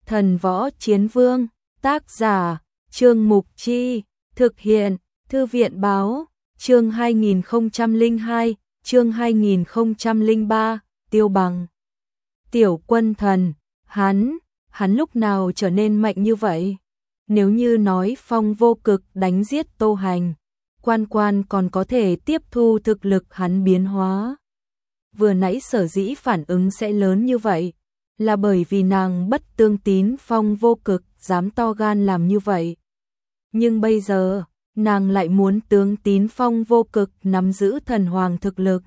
Thần Võ Chiến Vương, tác giả, Trương Mục Chi, thực hiện, Thư viện Báo, chương 2002, chương 2003, Tiêu Bằng. Tiểu Quân Thần, hắn lúc nào trở nên mạnh như vậy? Nếu như nói Phong Vô Cực đánh giết Tô Hành, Quan Quan còn có thể tiếp thu thực lực hắn biến hóa. Vừa nãy sở dĩ phản ứng sẽ lớn như vậy, là bởi vì nàng bất tương tín Phong Vô Cực dám to gan làm như vậy. Nhưng bây giờ, nàng lại muốn tương tín Phong Vô Cực nắm giữ thần hoàng thực lực.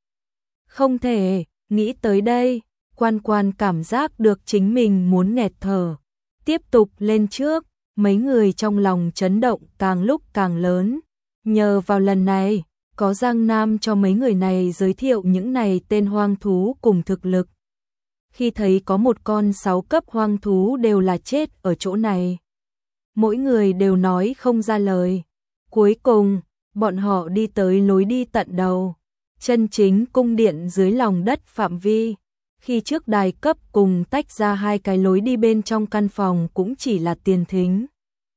Không thể, nghĩ tới đây, Quan Quan cảm giác được chính mình muốn nghẹt thở. Tiếp tục lên trước, mấy người trong lòng chấn động càng lúc càng lớn. Nhờ vào lần này, có Giang Nam cho mấy người này giới thiệu những này tên hoang thú cùng thực lực. Khi thấy có một con 6 cấp hoang thú đều là chết ở chỗ này, mỗi người đều nói không ra lời. Cuối cùng, bọn họ đi tới lối đi tận đầu, chân chính cung điện dưới lòng đất phạm vi. Khi trước đài cấp cùng tách ra hai cái lối đi bên trong căn phòng cũng chỉ là tiền thính.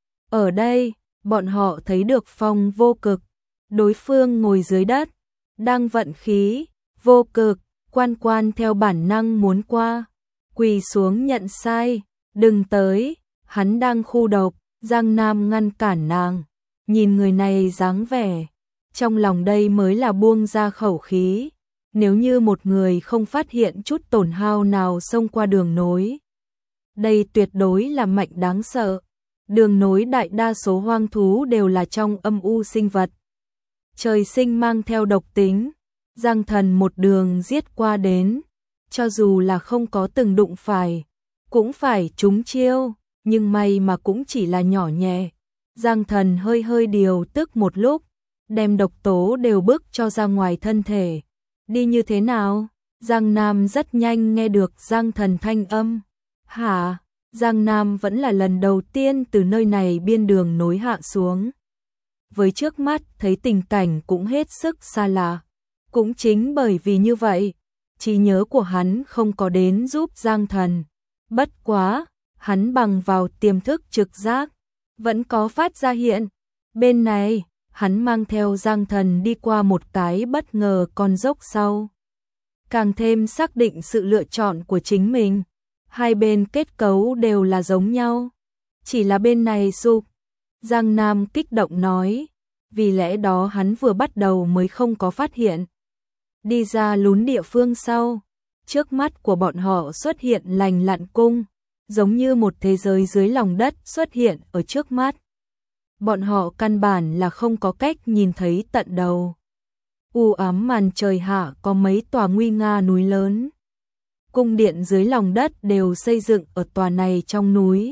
Ở đây, bọn họ thấy được Phong Vô Cực, đối phương ngồi dưới đất, đang vận khí. Vô Cực, Quan Quan theo bản năng muốn qua, quỳ xuống nhận sai, đừng tới, hắn đang khu độc. Giang Nam ngăn cản nàng, nhìn người này dáng vẻ, trong lòng đây mới là buông ra khẩu khí. Nếu như một người không phát hiện chút tổn hao nào xông qua đường nối, đây tuyệt đối là mạnh đáng sợ. Đường nối đại đa số hoang thú đều là trong âm u sinh vật, trời sinh mang theo độc tính. Giang Thần một đường giết qua đến, cho dù là không có từng đụng phải, cũng phải trúng chiêu, nhưng may mà cũng chỉ là nhỏ nhẹ. Giang Thần hơi điều tức một lúc, đem độc tố đều bức cho ra ngoài thân thể. Đi như thế nào? Giang Nam rất nhanh nghe được Giang Thần thanh âm. Hả? Giang Nam vẫn là lần đầu tiên từ nơi này biên đường nối hạ xuống. Với trước mắt thấy tình cảnh cũng hết sức xa lạ. Cũng chính bởi vì như vậy, trí nhớ của hắn không có đến giúp Giang Thần. Bất quá, hắn bằng vào tiềm thức trực giác, vẫn có phát ra hiện. Bên này, hắn mang theo Giang Thần đi qua một cái bất ngờ con dốc sau. Càng thêm xác định sự lựa chọn của chính mình. Hai bên kết cấu đều là giống nhau, chỉ là bên này sụp. Giang Nam kích động nói, vì lẽ đó hắn vừa bắt đầu mới không có phát hiện. Đi ra lún địa phương sau, trước mắt của bọn họ xuất hiện lành lặn cung, giống như một thế giới dưới lòng đất xuất hiện ở trước mắt. Bọn họ căn bản là không có cách nhìn thấy tận đầu. U ám màn trời hạ có mấy tòa nguy nga núi lớn. Cung điện dưới lòng đất đều xây dựng ở tòa này trong núi.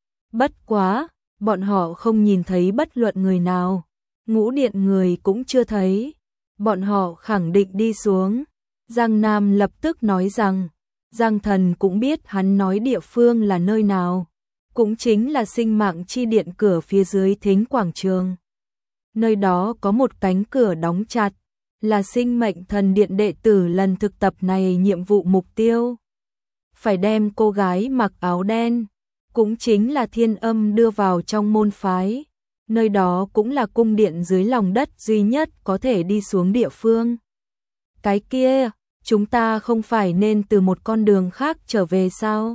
Bất quá, bọn họ không nhìn thấy bất luận người nào. Ngũ điện người cũng chưa thấy. Bọn họ khẳng định đi xuống. Giang Nam lập tức nói rằng, Giang Thần cũng biết hắn nói địa phương là nơi nào. Cũng chính là sinh mạng chi điện cửa phía dưới thính quảng trường. Nơi đó có một cánh cửa đóng chặt, là sinh mệnh thần điện đệ tử lần thực tập này nhiệm vụ mục tiêu. Phải đem cô gái mặc áo đen, cũng chính là Thiên Âm đưa vào trong môn phái. Nơi đó cũng là cung điện dưới lòng đất duy nhất có thể đi xuống địa phương. Cái kia, chúng ta không phải nên từ một con đường khác trở về sao?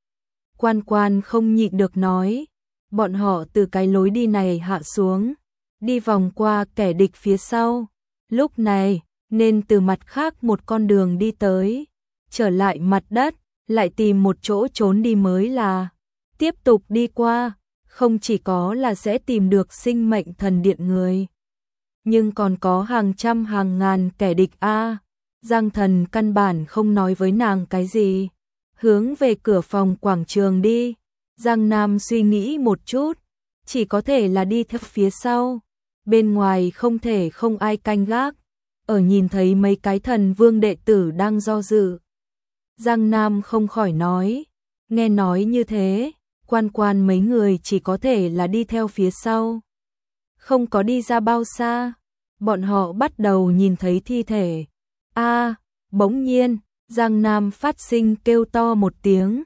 Quan Quan không nhịn được nói, bọn họ từ cái lối đi này hạ xuống, đi vòng qua kẻ địch phía sau. Lúc này, nên từ mặt khác một con đường đi tới, trở lại mặt đất, lại tìm một chỗ trốn đi mới là. Tiếp tục đi qua, không chỉ có là sẽ tìm được sinh mệnh thần điện người, nhưng còn có hàng trăm hàng ngàn kẻ địch a. Giang Thần căn bản không nói với nàng cái gì, hướng về cửa phòng quảng trường đi. Giang Nam suy nghĩ một chút, chỉ có thể là đi theo phía sau. Bên ngoài không thể không ai canh gác, ở nhìn thấy mấy cái thần vương đệ tử đang do dự. Giang Nam không khỏi nói, nghe nói như thế, Quan Quan mấy người chỉ có thể là đi theo phía sau. Không có đi ra bao xa, bọn họ bắt đầu nhìn thấy thi thể. Bỗng nhiên, Giang Nam phát sinh kêu to một tiếng,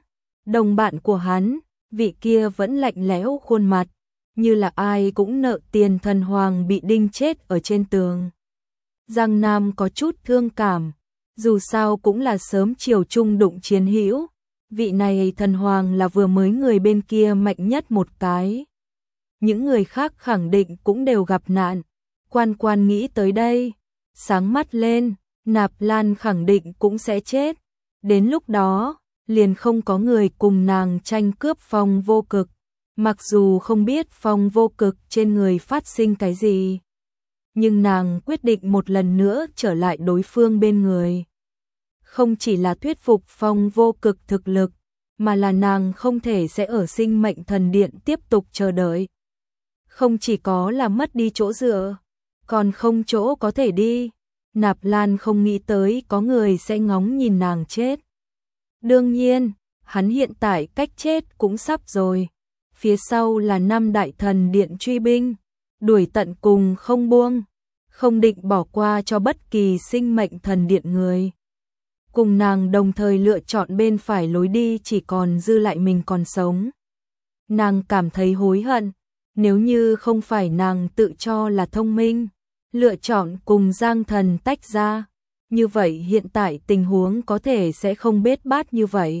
Đồng bạn của hắn, vị kia vẫn lạnh lẽo khuôn mặt, như là ai cũng nợ tiền thần hoàng bị đinh chết ở trên tường. Giang Nam có chút thương cảm, dù sao cũng là sớm chiều chung đụng chiến hữu, vị này thần hoàng là vừa mới người bên kia mạnh nhất một cái. Những người khác khẳng định cũng đều gặp nạn. Quan nghĩ tới đây, sáng mắt lên, Nạp Lan khẳng định cũng sẽ chết. Đến lúc đó, liền không có người cùng nàng tranh cướp Phong Vô Cực. Mặc dù không biết Phong Vô Cực trên người phát sinh cái gì, nhưng nàng quyết định một lần nữa trở lại đối phương bên người. Không chỉ là thuyết phục Phong Vô Cực thực lực, mà là nàng không thể sẽ ở Sinh Mệnh Thần Điện tiếp tục chờ đợi. Không chỉ có là mất đi chỗ dựa, còn không chỗ có thể đi. Nạp Lan không nghĩ tới có người sẽ ngóng nhìn nàng chết. Đương nhiên, hắn hiện tại cách chết cũng sắp rồi. Phía sau là 5 đại thần điện truy binh, đuổi tận cùng không buông, không định bỏ qua cho bất kỳ Sinh Mệnh Thần Điện người. Cùng nàng đồng thời lựa chọn bên phải lối đi, chỉ còn dư lại mình còn sống. Nàng cảm thấy hối hận, nếu như không phải nàng tự cho là thông minh, lựa chọn cùng Giang Thần tách ra, như vậy hiện tại tình huống có thể sẽ không bết bát như vậy.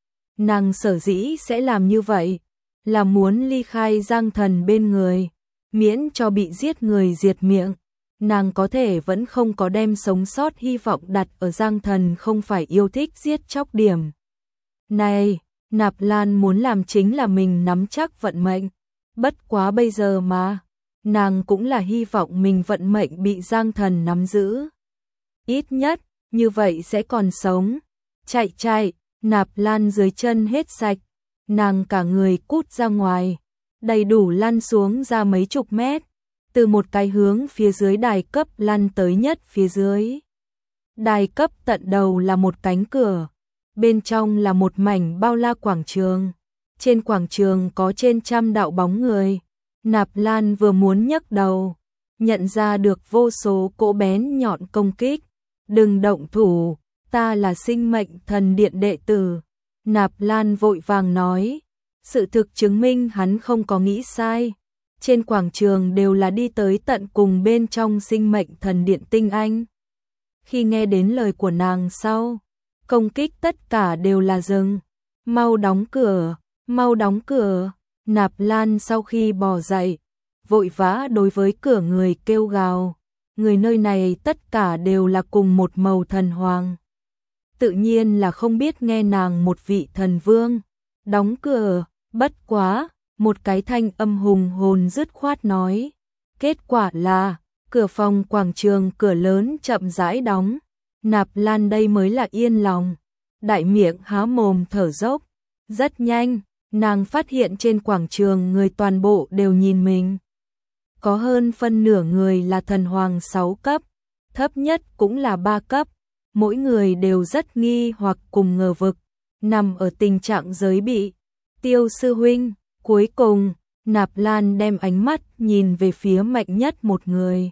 Nàng sở dĩ sẽ làm như vậy, là muốn ly khai Giang Thần bên người, miễn cho bị giết người diệt miệng. Nàng có thể vẫn không có đem sống sót hy vọng đặt ở Giang Thần không phải yêu thích giết chóc điểm. Này, Nạp Lan muốn làm chính là mình nắm chắc vận mệnh. Bất quá bây giờ mà, nàng cũng là hy vọng mình vận mệnh bị Giang Thần nắm giữ. Ít nhất, như vậy sẽ còn sống. Chạy, Nạp Lan dưới chân hết sạch, nàng cả người cút ra ngoài, đầy đủ lăn xuống ra mấy chục mét, từ một cái hướng phía dưới đài cấp lăn tới nhất phía dưới. Đài cấp tận đầu là một cánh cửa, bên trong là một mảnh bao la quảng trường. Trên quảng trường có trên trăm đạo bóng người. Nạp Lan vừa muốn nhấc đầu, nhận ra được vô số cỗ bén nhọn công kích. Đừng động thủ, ta là Sinh Mệnh Thần Điện đệ tử. Nạp Lan vội vàng nói. Sự thực chứng minh hắn không có nghĩ sai. Trên quảng trường đều là đi tới tận cùng bên trong Sinh Mệnh Thần Điện tinh anh. Khi nghe đến lời của nàng sau, công kích tất cả đều là dừng. Mau đóng cửa, mau đóng cửa. Nạp Lan sau khi bò dậy, vội vã đối với cửa người kêu gào. Người nơi này tất cả đều là cùng một màu thần hoàng. Tự nhiên là không biết nghe nàng một vị thần vương. Đóng cửa, bất quá, một cái thanh âm hùng hồn dứt khoát nói. Kết quả là, cửa phòng quảng trường cửa lớn chậm rãi đóng. Nạp Lan đây mới là yên lòng. Đại miệng há mồm thở dốc. Rất nhanh, nàng phát hiện trên quảng trường người toàn bộ đều nhìn mình. Có hơn phân nửa người là thần hoàng 6 cấp, thấp nhất cũng là 3 cấp. Mỗi người đều rất nghi hoặc cùng ngờ vực, nằm ở tình trạng giới bị. Tiêu sư huynh, cuối cùng, Nạp Lan đem ánh mắt nhìn về phía mạnh nhất một người.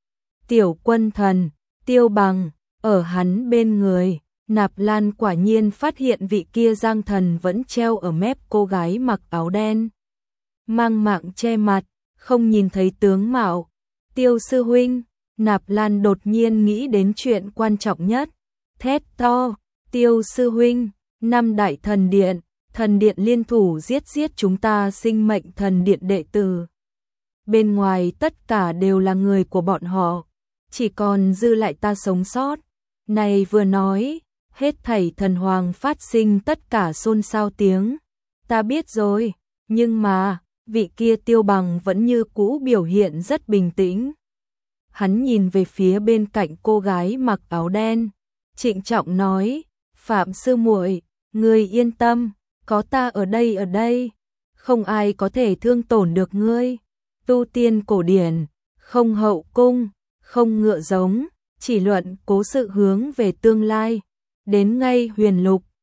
Tiểu quân thần, Tiêu Bằng, ở hắn bên người. Nạp Lan quả nhiên phát hiện vị kia Giang Thần vẫn treo ở mép cô gái mặc áo đen, mang mạng che mặt, không nhìn thấy tướng mạo. Tiêu sư huynh, Nạp Lan đột nhiên nghĩ đến chuyện quan trọng nhất, thét to, Tiêu sư huynh, 5 đại thần điện liên thủ giết chúng ta Sinh Mệnh Thần Điện đệ tử. Bên ngoài tất cả đều là người của bọn họ, chỉ còn dư lại ta sống sót. Này vừa nói, hết thảy thần hoàng phát sinh tất cả xôn xao tiếng. Ta biết rồi, nhưng mà, vị kia Tiêu Bằng vẫn như cũ biểu hiện rất bình tĩnh. Hắn nhìn về phía bên cạnh cô gái mặc áo đen, trịnh trọng nói, Phạm sư muội, ngươi yên tâm, có ta ở đây, không ai có thể thương tổn được ngươi. Tu tiên cổ điển, không hậu cung, không ngựa giống, chỉ luận cố sự hướng về tương lai. Đến ngay huyền lục,